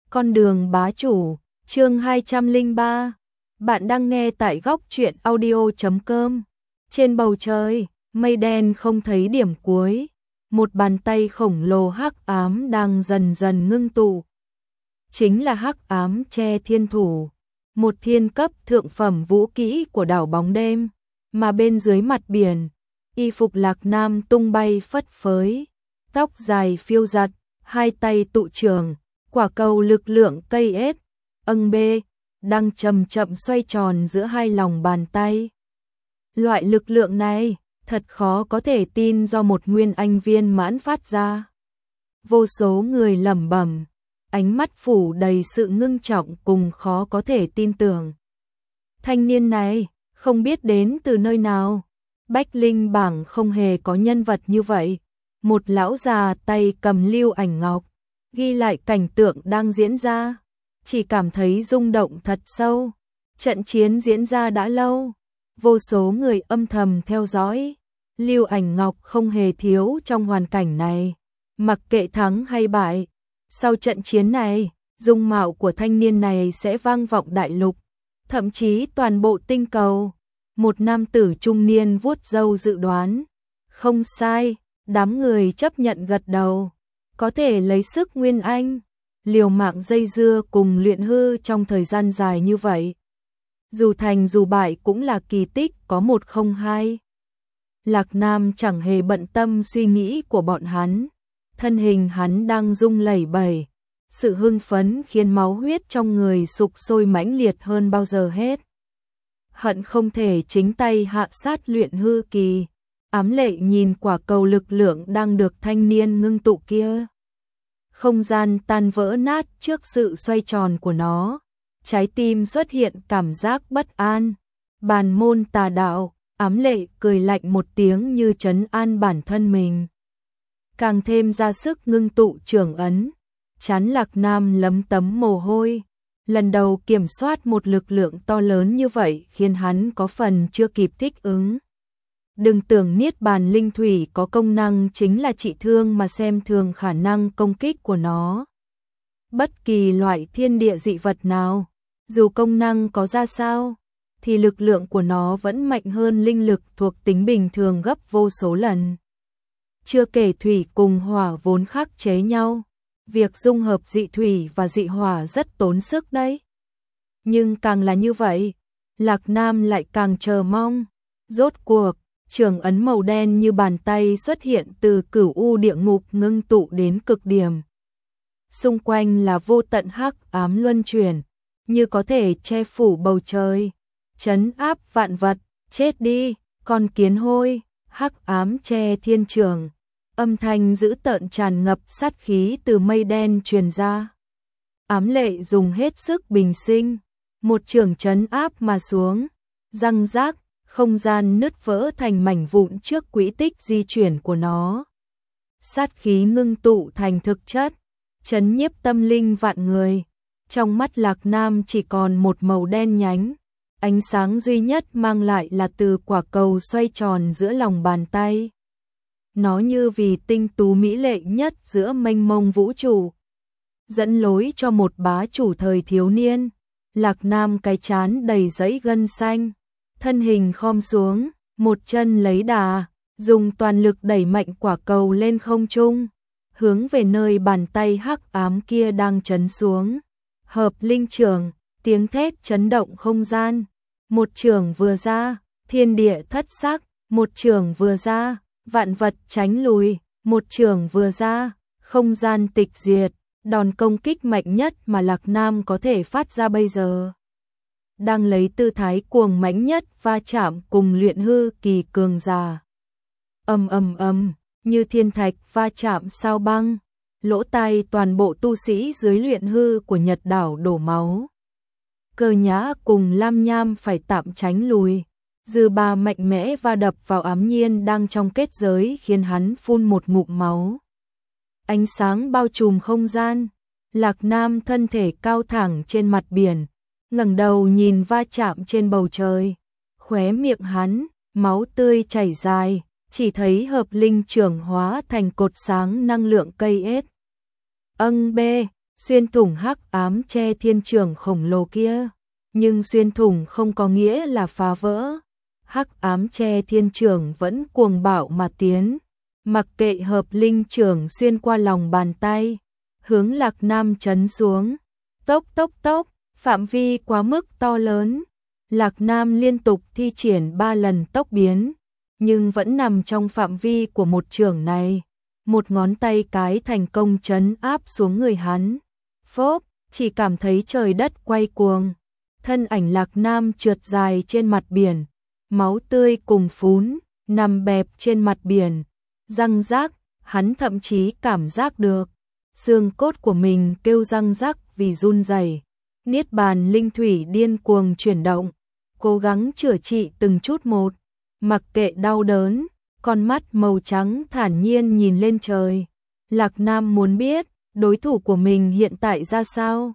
Con đường bá chủ, chương 203. Bạn đang nghe tại góc truyện audio.com. Trên bầu trời, mây đen không thấy điểm cuối, một bàn tay khổng lồ hắc ám đang dần dần ngưng tụ. Chính là hắc ám che thiên thủ, một thiên cấp thượng phẩm vũ kỹ của đảo bóng đêm, mà bên dưới mặt biển, y phục Lạc Nam tung bay phất phới, tóc dài phiêu giật, hai tay tụ trường, quả cầu lực lượng cây âng bê, đang chậm chậm xoay tròn giữa hai lòng bàn tay. Loại lực lượng này, thật khó có thể tin do một nguyên anh viên mãn phát ra. Vô số người lẩm bẩm, ánh mắt phủ đầy sự ngưng trọng cùng khó có thể tin tưởng. Thanh niên này, không biết đến từ nơi nào. Bách Linh bảng không hề có nhân vật như vậy. Một lão già tay cầm lưu ảnh ngọc, ghi lại cảnh tượng đang diễn ra. Chỉ cảm thấy rung động thật sâu. Trận chiến diễn ra đã lâu, vô số người âm thầm theo dõi. Lưu ảnh ngọc không hề thiếu trong hoàn cảnh này. Mặc kệ thắng hay bại, sau trận chiến này, dung mạo của thanh niên này sẽ vang vọng đại lục, thậm chí toàn bộ tinh cầu. Một nam tử trung niên vuốt râu dự đoán. Không sai, đám người chấp nhận gật đầu. Có thể lấy sức nguyên anh, liều mạng dây dưa cùng luyện hư trong thời gian dài như vậy. Dù thành dù bại cũng là kỳ tích có một không hai. Lạc Nam chẳng hề bận tâm suy nghĩ của bọn hắn. Thân hình hắn đang rung lẩy bẩy. Sự hưng phấn khiến máu huyết trong người sục sôi mãnh liệt hơn bao giờ hết. Hận không thể chính tay hạ sát luyện hư kỳ. Ám lệ nhìn quả cầu lực lượng đang được thanh niên ngưng tụ kia. Không gian tan vỡ nát trước sự xoay tròn của nó. Trái tim xuất hiện cảm giác bất an. Bàn môn tà đạo, ám lệ cười lạnh một tiếng như trấn an bản thân mình. Càng thêm ra sức ngưng tụ trường ấn. Trán Lạc Nam lấm tấm mồ hôi. Lần đầu kiểm soát một lực lượng to lớn như vậy khiến hắn có phần chưa kịp thích ứng. Đừng tưởng niết bàn linh thủy có công năng chính là trị thương mà xem thường khả năng công kích của nó. Bất kỳ loại thiên địa dị vật nào, dù công năng có ra sao, thì lực lượng của nó vẫn mạnh hơn linh lực thuộc tính bình thường gấp vô số lần. Chưa kể thủy cùng hỏa vốn khắc chế nhau, việc dung hợp dị thủy và dị hỏa rất tốn sức đấy. Nhưng càng là như vậy, Lạc Nam lại càng chờ mong. Rốt cuộc, trường ấn màu đen như bàn tay xuất hiện từ cửu u địa ngục ngưng tụ đến cực điểm. Xung quanh là vô tận hắc ám luân chuyển, như có thể che phủ bầu trời, trấn áp vạn vật. Chết đi, con kiến hôi! Hắc ám che thiên trường. Âm thanh dữ tợn tràn ngập sát khí từ mây đen truyền ra. Ám lệ dùng hết sức bình sinh, một trường trấn áp mà xuống, răng rác, không gian nứt vỡ thành mảnh vụn trước quỹ tích di chuyển của nó. Sát khí ngưng tụ thành thực chất, trấn nhiếp tâm linh vạn người. Trong mắt Lạc Nam chỉ còn một màu đen nhánh, ánh sáng duy nhất mang lại là từ quả cầu xoay tròn giữa lòng bàn tay. Nó như vì tinh tú mỹ lệ nhất giữa mênh mông vũ trụ, dẫn lối cho một bá chủ thời thiếu niên. Lạc Nam cái trán đầy dãy gân xanh, thân hình khom xuống, một chân lấy đà, dùng toàn lực đẩy mạnh quả cầu lên không trung, hướng về nơi bàn tay hắc ám kia đang trấn xuống. Hợp linh trường, tiếng thét chấn động không gian. Một trường vừa ra, thiên địa thất sắc. Một trường vừa ra, vạn vật tránh lùi. Một trường vừa ra, không gian tịch diệt. Đòn công kích mạnh nhất mà Lạc Nam có thể phát ra bây giờ, đang lấy tư thái cuồng mãnh nhất va chạm cùng luyện hư kỳ cường giả. Ầm ầm ầm, như thiên thạch va chạm sao băng, lỗ tai toàn bộ tu sĩ dưới luyện hư của Nhật đảo đổ máu. Cơ Nhã cùng Lam Nham phải tạm tránh lùi. Dư Ba mạnh mẽ va đập vào Ám Nhiên đang trong kết giới khiến hắn phun một ngụm máu. Ánh sáng bao trùm không gian. Lạc Nam thân thể cao thẳng trên mặt biển, ngẩng đầu nhìn va chạm trên bầu trời. Khóe miệng hắn, máu tươi chảy dài, chỉ thấy hợp linh trưởng hóa thành cột sáng năng lượng cây ếch. Âng bê, xuyên thủng hắc ám che thiên trường khổng lồ kia. Nhưng xuyên thủng không có nghĩa là phá vỡ. Hắc ám che thiên trường vẫn cuồng bạo mà tiến. Mặc kệ hợp linh trưởng xuyên qua lòng bàn tay, hướng Lạc Nam chấn xuống. Tốc tốc tốc, phạm vi quá mức to lớn. Lạc Nam liên tục thi triển 3 lần tốc biến, nhưng vẫn nằm trong phạm vi của một chưởng này. Một ngón tay cái thành công trấn áp xuống người hắn. Phốp, chỉ cảm thấy trời đất quay cuồng. Thân ảnh Lạc Nam trượt dài trên mặt biển, máu tươi cùng phún, nằm bẹp trên mặt biển. Răng rác, hắn thậm chí cảm giác được xương cốt của mình kêu răng rắc vì run rẩy. Niết bàn linh thủy điên cuồng chuyển động, cố gắng chữa trị từng chút một, mặc kệ đau đớn, con mắt màu trắng thản nhiên nhìn lên trời. Lạc Nam muốn biết đối thủ của mình hiện tại ra sao.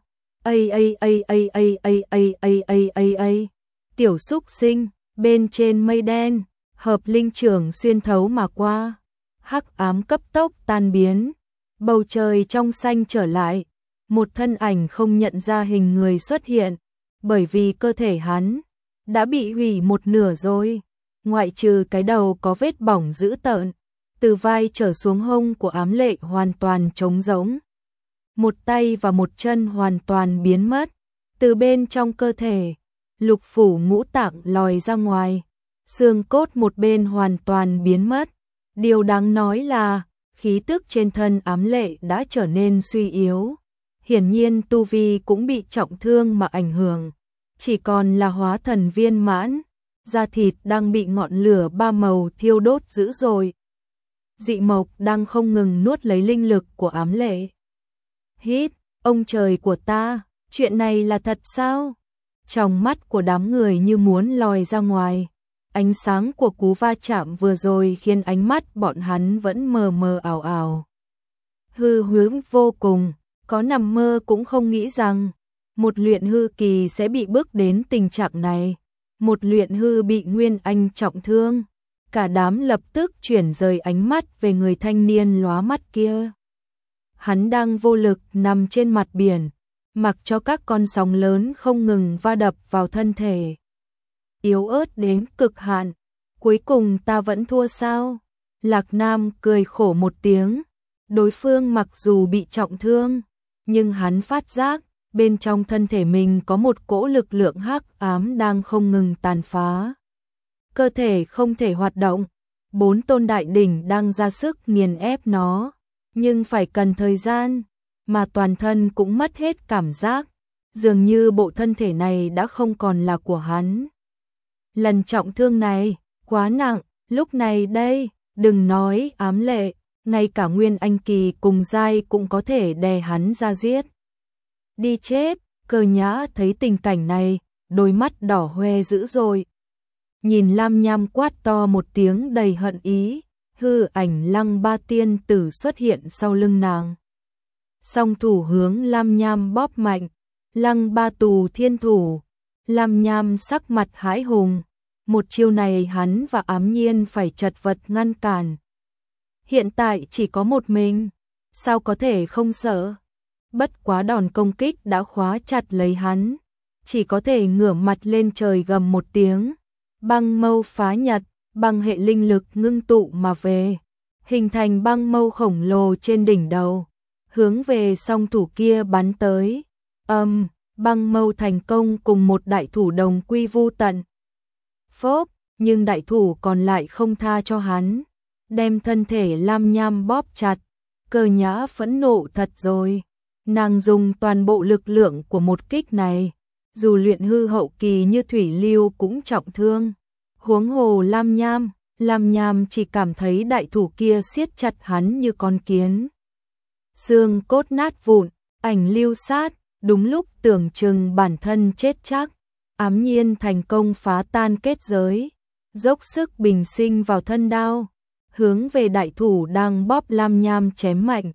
Tiểu xúc sinh, bên trên mây đen, hợp linh trưởng xuyên thấu mà qua. Hắc ám cấp tốc tan biến, bầu trời trong xanh trở lại. Một thân ảnh không nhận ra hình người xuất hiện, bởi vì cơ thể hắn đã bị hủy một nửa rồi, ngoại trừ cái đầu có vết bỏng dữ tợn, từ vai trở xuống hông của ám lệ hoàn toàn trống rỗng. Một tay và một chân hoàn toàn biến mất, từ bên trong cơ thể, lục phủ ngũ tạng lòi ra ngoài, xương cốt một bên hoàn toàn biến mất. Điều đáng nói là, khí tức trên thân ám lệ đã trở nên suy yếu. Hiển nhiên tu vi cũng bị trọng thương mà ảnh hưởng, chỉ còn là hóa thần viên mãn, da thịt đang bị ngọn lửa ba màu thiêu đốt dữ dội. Dị mộc đang không ngừng nuốt lấy linh lực của ám lệ. Hít, ông trời của ta, chuyện này là thật sao? Trong mắt của đám người như muốn lòi ra ngoài. Ánh sáng của cú va chạm vừa rồi khiến ánh mắt bọn hắn vẫn mờ mờ ảo ảo. Hư hướng vô cùng, có nằm mơ cũng không nghĩ rằng một luyện hư kỳ sẽ bị bước đến tình trạng này. Một luyện hư bị Nguyên Anh trọng thương. Cả đám lập tức chuyển rời ánh mắt về người thanh niên lóa mắt kia. Hắn đang vô lực nằm trên mặt biển, mặc cho các con sóng lớn không ngừng va đập vào thân thể. Yếu ớt đến cực hạn, cuối cùng ta vẫn thua sao? Lạc Nam cười khổ một tiếng, đối phương mặc dù bị trọng thương, nhưng hắn phát giác, bên trong thân thể mình có một cỗ lực lượng hắc ám đang không ngừng tàn phá. Cơ thể không thể hoạt động, 4 tôn đại đỉnh đang ra sức nghiền ép nó, nhưng phải cần thời gian, mà toàn thân cũng mất hết cảm giác, dường như bộ thân thể này đã không còn là của hắn. Lần trọng thương này, quá nặng, lúc này đây, đừng nói ám lệ, ngay cả Nguyên Anh kỳ cùng giai cũng có thể đè hắn ra giết. Đi chết, Cơ Nhã thấy tình cảnh này, đôi mắt đỏ hoe dữ dội. Nhìn Lam Nham quát to một tiếng đầy hận ý, hư ảnh Lăng Ba tiên tử xuất hiện sau lưng nàng. Song thủ hướng Lam Nham bóp mạnh, Lăng Ba tù thiên thủ. Lam Nham sắc mặt hãi hùng, một chiêu này hắn và Ám Nhiên phải chật vật ngăn cản. Hiện tại chỉ có một mình, sao có thể không sợ? Bất quá đòn công kích đã khóa chặt lấy hắn, chỉ có thể ngửa mặt lên trời gầm một tiếng. Băng mâu phá nhật, băng hệ linh lực ngưng tụ mà về, hình thành băng mâu khổng lồ trên đỉnh đầu, hướng về song thủ kia bắn tới. Băng mâu thành công cùng một đại thủ đồng quy vu tận. Phốp, nhưng đại thủ còn lại không tha cho hắn, đem thân thể Lam Nham bóp chặt. Cơ Nhã phẫn nộ thật rồi, nàng dùng toàn bộ lực lượng của một kích này, dù luyện hư hậu kỳ như Thủy Lưu cũng trọng thương. Huống hồ Lam Nham chỉ cảm thấy đại thủ kia siết chặt hắn như con kiến. Xương cốt nát vụn, ảnh lưu sát, đúng lúc tưởng chừng bản thân chết chắc. Ám Nhiên thành công phá tan kết giới, dốc sức bình sinh vào thân đao, hướng về đại thủ đang bóp Lam Nham chém mạnh.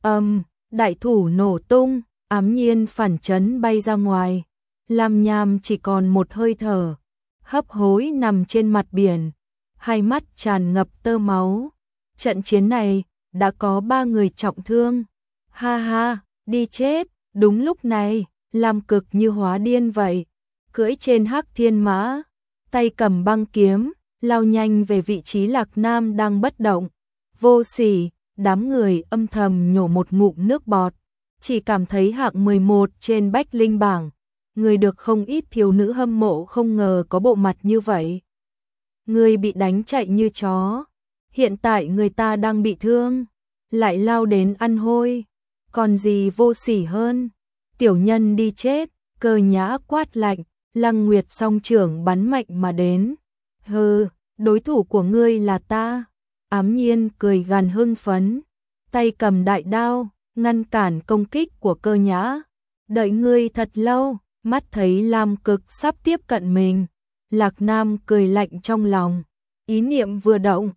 Đại thủ nổ tung, Ám Nhiên phản chấn bay ra ngoài. Lam Nham chỉ còn một hơi thở, hấp hối nằm trên mặt biển, hai mắt tràn ngập tơ máu. Trận chiến này đã có 3 người trọng thương. Ha ha, đi chết, Đúng lúc này, Lam Cực như hóa điên vậy, cưỡi trên Hắc Thiên Mã, tay cầm băng kiếm, lao nhanh về vị trí Lạc Nam đang bất động. Vô sỉ, đám người âm thầm nhổ một ngụm nước bọt, chỉ cảm thấy hạng 11 trên Bách Linh bảng, người được không ít thiếu nữ hâm mộ không ngờ có bộ mặt như vậy. Người bị đánh chạy như chó, hiện tại người ta đang bị thương, lại lao đến ăn hôi, còn gì vô sỉ hơn, tiểu nhân đi chết. Cơ Nhã quát lạnh, Lăng Nguyệt song trưởng bắn mạnh mà đến. Hừ, đối thủ của ngươi là ta. Ám Nhiên cười gằn hưng phấn, tay cầm đại đao, ngăn cản công kích của Cơ Nhã. Đợi ngươi thật lâu, mắt thấy Lam Cực sắp tiếp cận mình. Lạc Nam cười lạnh trong lòng, ý niệm vừa động,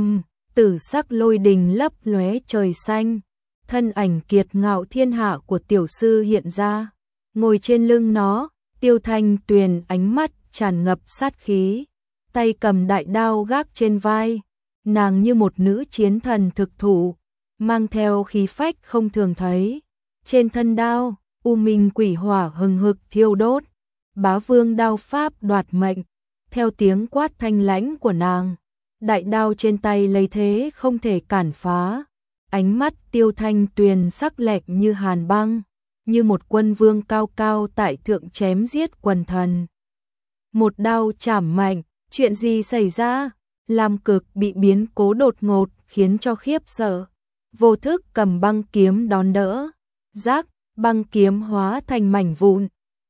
tử sắc lôi đình lấp lóe trời xanh. Thân ảnh kiệt ngạo thiên hạ của tiểu sư hiện ra, ngồi trên lưng nó, Tiêu Thanh Tuyền ánh mắt tràn ngập sát khí, tay cầm đại đao gác trên vai, nàng như một nữ chiến thần thực thụ, mang theo khí phách không thường thấy. Trên thân đao, u minh quỷ hỏa hừng hực thiêu đốt, Bá Vương đao pháp đoạt mệnh, theo tiếng quát thanh lãnh của nàng, đại đao trên tay lấy thế không thể cản phá. Ánh mắt Tiêu Thanh Tuyền sắc lẹm như hàn băng, như một quân vương cao cao tại thượng chém giết quần thần. Một đao chảm mạnh, chuyện gì xảy ra? Lam Cực bị biến cố đột ngột khiến cho khiếp sợ, vô thức cầm băng kiếm đón đỡ, rác, băng kiếm hóa thành mảnh vụn.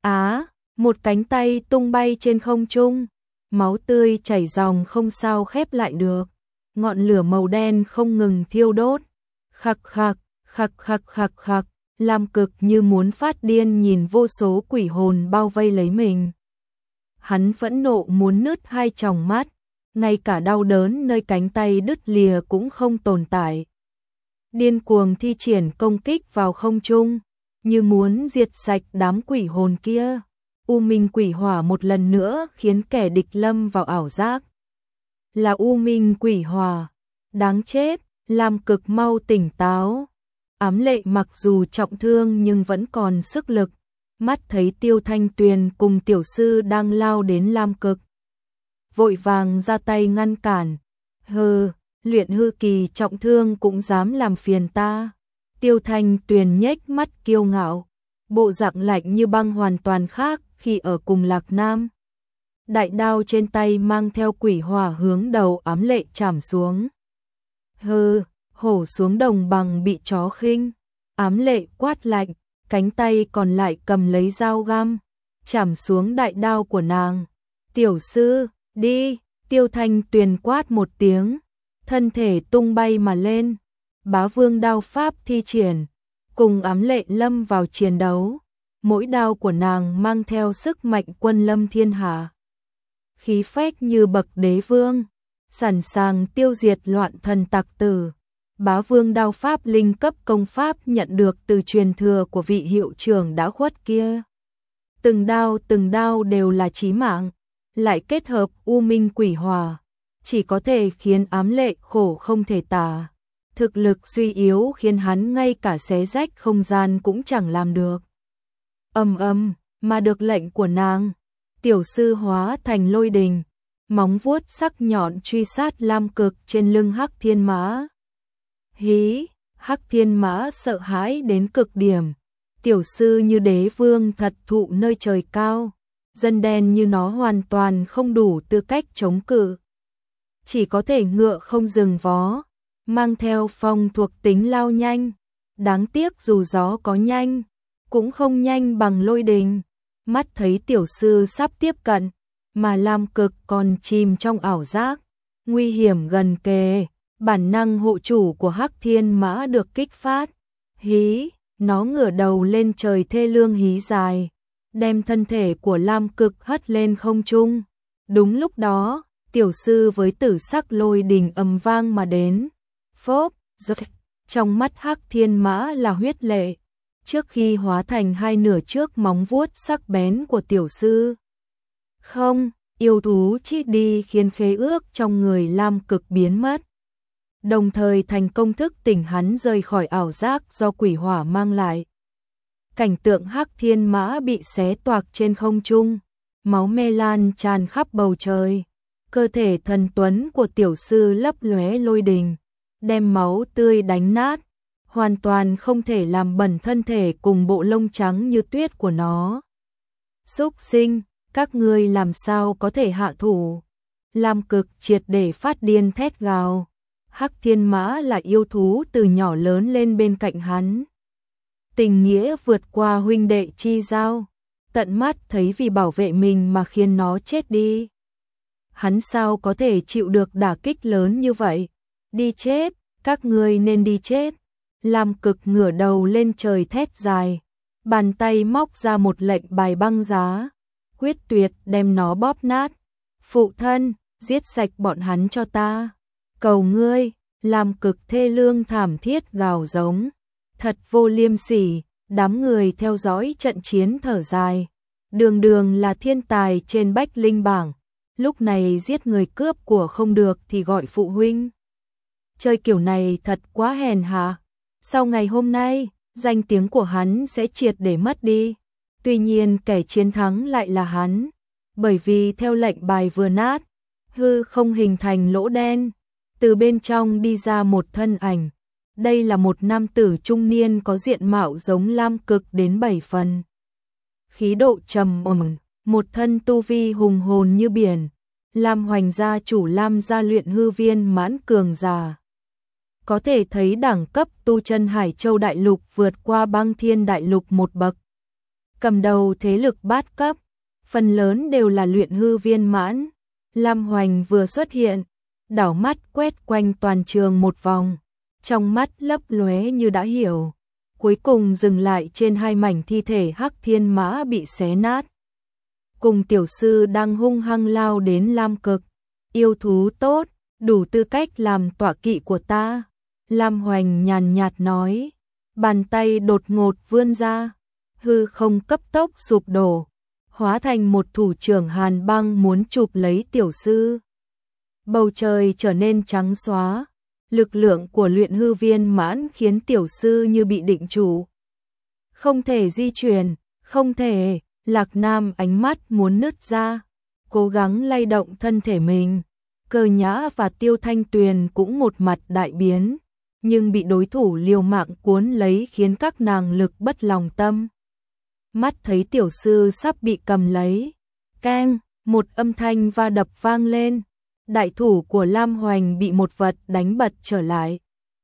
Một cánh tay tung bay trên không trung, máu tươi chảy ròng không sao khép lại được, ngọn lửa màu đen không ngừng thiêu đốt. Khặc khặc, khặc khặc khặc khặc, Lam Cực như muốn phát điên nhìn vô số quỷ hồn bao vây lấy mình. Hắn phẫn nộ muốn nứt hai tròng mắt, ngay cả đau đớn nơi cánh tay đứt lìa cũng không tồn tại. Điên cuồng thi triển công kích vào không trung, như muốn diệt sạch đám quỷ hồn kia. U minh quỷ hỏa một lần nữa khiến kẻ địch lâm vào ảo giác. Là u minh quỷ hỏa, đáng chết. Lam Cực mau tỉnh táo. Ám Lệ mặc dù trọng thương nhưng vẫn còn sức lực, mắt thấy Tiêu Thanh Tuyền cùng tiểu sư đang lao đến Lam Cực, vội vàng ra tay ngăn cản. Hừ, luyện hư kỳ trọng thương cũng dám làm phiền ta. Tiêu Thanh Tuyền nhếch mắt kiêu ngạo, bộ dạng lạnh như băng hoàn toàn khác khi ở cùng Lạc Nam. Đại đao trên tay mang theo quỷ hỏa hướng đầu Ám Lệ chảm xuống. Hừ, hổ xuống đồng bằng bị chó khinh. Ám Lệ quát lạnh, cánh tay còn lại cầm lấy dao găm, chảm xuống đại đao của nàng. Tiểu sư, đi. Tiêu Thanh Tuyền quát một tiếng, thân thể tung bay mà lên. Bá Vương đao pháp thi triển, cùng Ám Lệ lâm vào chiến đấu. Mỗi đao của nàng mang theo sức mạnh quân lâm thiên hạ, khí phách như bậc đế vương, sẵn sàng tiêu diệt loạn thần tặc tử. Bá Vương đao pháp linh cấp công pháp nhận được từ truyền thừa của vị hiệu trưởng đã khuất kia. Từng đao đều là chí mạng, lại kết hợp u minh quỷ hỏa, chỉ có thể khiến Ám Lệ khổ không thể tả. Thực lực suy yếu khiến hắn ngay cả xé rách không gian cũng chẳng làm được. Mà được lệnh của nàng, tiểu sư hóa thành lôi đình, móng vuốt sắc nhọn truy sát Lam Cực trên lưng Hắc Thiên Mã. Hí, Hắc Thiên Mã sợ hãi đến cực điểm, tiểu sư như đế vương thật thụ nơi trời cao, dân đen như nó hoàn toàn không đủ tư cách chống cự. Chỉ có thể ngựa không dừng vó, mang theo phong thuộc tính lao nhanh, đáng tiếc dù gió có nhanh, cũng không nhanh bằng lôi đình. Mắt thấy tiểu sư sắp tiếp cận, mà Lam Cực còn chìm trong ảo giác, nguy hiểm gần kề, bản năng hộ chủ của Hắc Thiên Mã được kích phát. Hí, nó ngửa đầu lên trời thê lương hí dài, đem thân thể của Lam Cực hất lên không trung. Đúng lúc đó, tiểu sư với tử sắc lôi đình ầm vang mà đến. Phốp, trong mắt Hắc Thiên Mã là huyết lệ, trước khi hóa thành hai nửa trước móng vuốt sắc bén của tiểu sư. Không, yêu thú chi đi khiến khế ước trong người Lam Cực biến mất, đồng thời thành công thức tỉnh hắn rời khỏi ảo giác do quỷ hỏa mang lại. cảnh tượng Hắc Thiên Mã bị xé toạc trên không trung, máu me lan tràn khắp bầu trời. Cơ thể thần tuấn của tiểu sư lấp lóe lôi đình, đem máu tươi đánh nát, hoàn toàn không thể làm bẩn thân thể cùng bộ lông trắng như tuyết của nó. Súc sinh, các ngươi làm sao có thể hạ thủ? Lam Cực triệt để phát điên thét gào. Hắc Thiên Mã là yêu thú từ nhỏ lớn lên bên cạnh hắn. Tình nghĩa vượt qua huynh đệ chi giao, tận mắt thấy vì bảo vệ mình mà khiến nó chết đi. Hắn sao có thể chịu được đả kích lớn như vậy? Đi chết, các ngươi nên đi chết. Lam Cực ngửa đầu lên trời thét dài, bàn tay móc ra một lệnh bài băng giá, quyết tuyệt đem nó bóp nát. Phụ thân, giết sạch bọn hắn cho ta. Cầu ngươi, Lam Cực thê lương thảm thiết gào giống. Thật vô liêm sỉ, đám người theo dõi trận chiến thở dài. Đường Đường là thiên tài trên Bách Linh bảng, lúc này giết người cướp của không được thì gọi phụ huynh. Chơi kiểu này thật quá hèn hạ. Sau ngày hôm nay, danh tiếng của hắn sẽ triệt để mất đi. Tuy nhiên kẻ chiến thắng lại là hắn, bởi vì theo lệnh bài vừa nát, hư không hình thành lỗ đen, từ bên trong đi ra một thân ảnh. Đây là một nam tử trung niên có diện mạo giống Lam Cực đến 7 phần. Khí độ trầm ổn, một thân tu vi hùng hồn như biển. Lam Hoành gia chủ Lam gia luyện hư viên mãn cường giả. Có thể thấy đẳng cấp tu chân Hải Châu Đại Lục vượt qua Băng Thiên Đại Lục một bậc. Cầm đầu thế lực bát cấp, phần lớn đều là luyện hư viên mãn. Lam Hoành vừa xuất hiện, đảo mắt quét quanh toàn trường một vòng, trong mắt lấp lóe như đã hiểu, cuối cùng dừng lại trên hai mảnh thi thể Hắc Thiên Mã bị xé nát. Cùng tiểu sư đang hung hăng lao đến Lam Cực. Yêu thú tốt, đủ tư cách làm tọa kỵ của ta. Lam Hoành nhàn nhạt nói, bàn tay đột ngột vươn ra, hư không cấp tốc sụp đổ, hóa thành một thủ trưởng hàn băng muốn chụp lấy tiểu sư. Bầu trời trở nên trắng xóa, lực lượng của luyện hư viên mãn khiến tiểu sư như bị định trụ. Không thể di chuyển, không thể. Lạc Nam ánh mắt muốn nứt ra, cố gắng lay động thân thể mình. Cơ Nhã và Tiêu Thanh Tuyền cũng một mặt đại biến, nhưng bị đối thủ liều mạng cuốn lấy khiến các nàng lực bất lòng tâm. Mắt thấy tiểu sư sắp bị cầm lấy, keng, một âm thanh va đập vang lên. Đại thủ của Lam Hoành bị một vật đánh bật trở lại.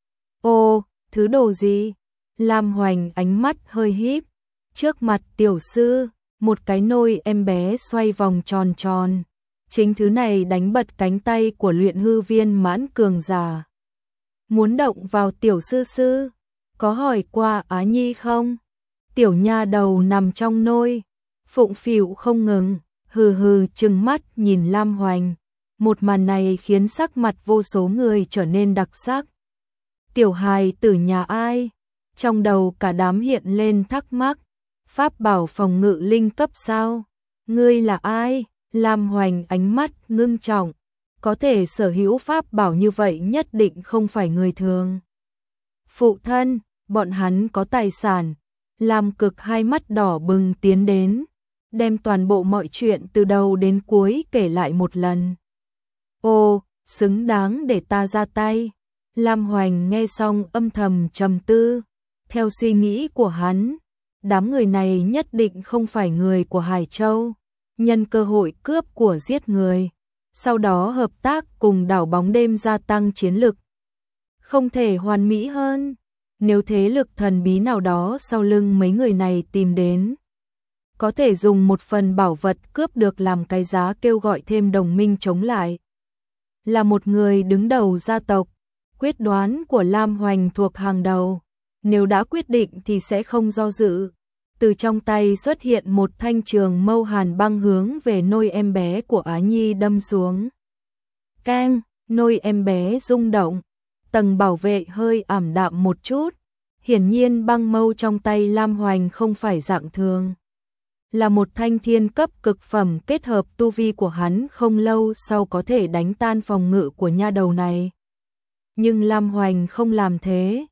Ô, thứ đồ gì? Lam Hoành ánh mắt hơi híp, trước mặt tiểu sư, một cái nôi em bé xoay vòng tròn tròn. Chính thứ này đánh bật cánh tay của luyện hư viên mãn cường giả. Muốn động vào tiểu sư sư, có hỏi qua Á Nhi không? Tiểu nha đầu nằm trong nôi, phụng phịu không ngừng, hừ hừ trừng mắt nhìn Lam Hoành. Một màn này khiến sắc mặt vô số người trở nên đặc sắc. Tiểu hài tử nhà ai? Trong đầu cả đám hiện lên thắc mắc. Pháp bảo phòng ngự linh cấp sao? Ngươi là ai? Lam Hoành ánh mắt ngưng trọng. Có thể sở hữu pháp bảo như vậy nhất định không phải người thường. Phụ thân, bọn hắn có tài sản. Lam Cực hai mắt đỏ bừng tiến đến, đem toàn bộ mọi chuyện từ đầu đến cuối kể lại một lần. Ô, xứng đáng để ta ra tay. Lam Hoành nghe xong âm thầm trầm tư. Theo suy nghĩ của hắn, đám người này nhất định không phải người của Hải Châu, nhân cơ hội cướp của giết người, sau đó hợp tác cùng đảo bóng đêm gia tăng chiến lực. Không thể hoàn mỹ hơn, nếu thế lực thần bí nào đó sau lưng mấy người này tìm đến, có thể dùng một phần bảo vật cướp được làm cái giá kêu gọi thêm đồng minh chống lại. Là một người đứng đầu gia tộc, quyết đoán của Lam Hoành thuộc hàng đầu, nếu đã quyết định thì sẽ không do dự. Từ trong tay xuất hiện một thanh trường mâu hàn băng hướng về nôi em bé của Á Nhi đâm xuống. Keng, nôi em bé rung động, tầng bảo vệ hơi ảm đạm một chút. Hiển nhiên băng mâu trong tay Lam Hoành không phải dạng thường, là một thanh thiên cấp cực phẩm kết hợp tu vi của hắn không lâu sau có thể đánh tan phòng ngự của nha đầu này. Nhưng Lam Hoành không làm thế,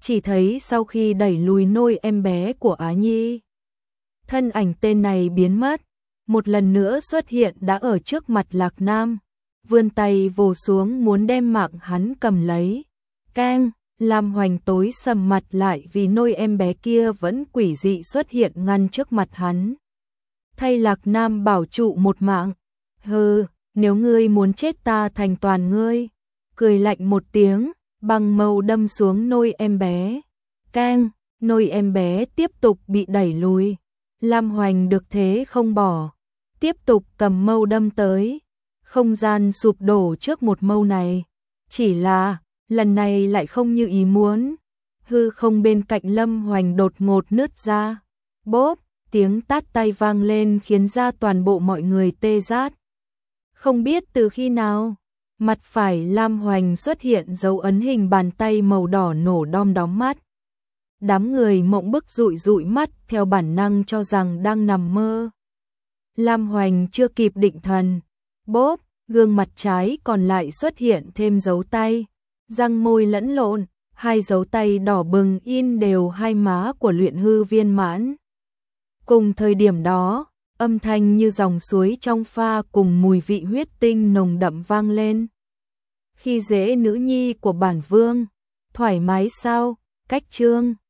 chỉ thấy sau khi đẩy lùi nôi em bé của Á Nhi, thân ảnh tên này biến mất, một lần nữa xuất hiện đã ở trước mặt Lạc Nam, vươn tay vồ xuống muốn đem mạng hắn cầm lấy. Keng, Lam Hoành tối sầm mặt lại vì nôi em bé kia vẫn quỷ dị xuất hiện ngăn trước mặt hắn. Thay Lạc Nam bảo trụ một mạng. Hừ, nếu ngươi muốn chết ta thành toàn ngươi. Cười lạnh một tiếng, bằng mâu đâm xuống nôi em bé. Keng, nôi em bé tiếp tục bị đẩy lùi. Lam Hoành được thế không bỏ, tiếp tục cầm mâu đâm tới. Không gian sụp đổ trước một mâu này. Chỉ là, lần này lại không như ý muốn. Hư không bên cạnh Lâm Hoành đột ngột nứt ra. Bốp, tiếng tát tay vang lên khiến ra toàn bộ mọi người tê rát. Không biết từ khi nào, mặt phải Lam Hoành xuất hiện dấu ấn hình bàn tay màu đỏ nổ đom đóm mắt. Đám người mộng bức dụi dụi mắt theo bản năng cho rằng đang nằm mơ. Lam Hoành chưa kịp định thần. Bốp, gương mặt trái còn lại xuất hiện thêm dấu tay. Răng môi lẫn lộn, hai dấu tay đỏ bừng in đều hai má của luyện hư viên mãn. Cùng thời điểm đó, âm thanh như dòng suối trong pha cùng mùi vị huyết tinh nồng đậm vang lên. Khi dễ nữ nhi của bản vương, thoải mái sao, cách chương.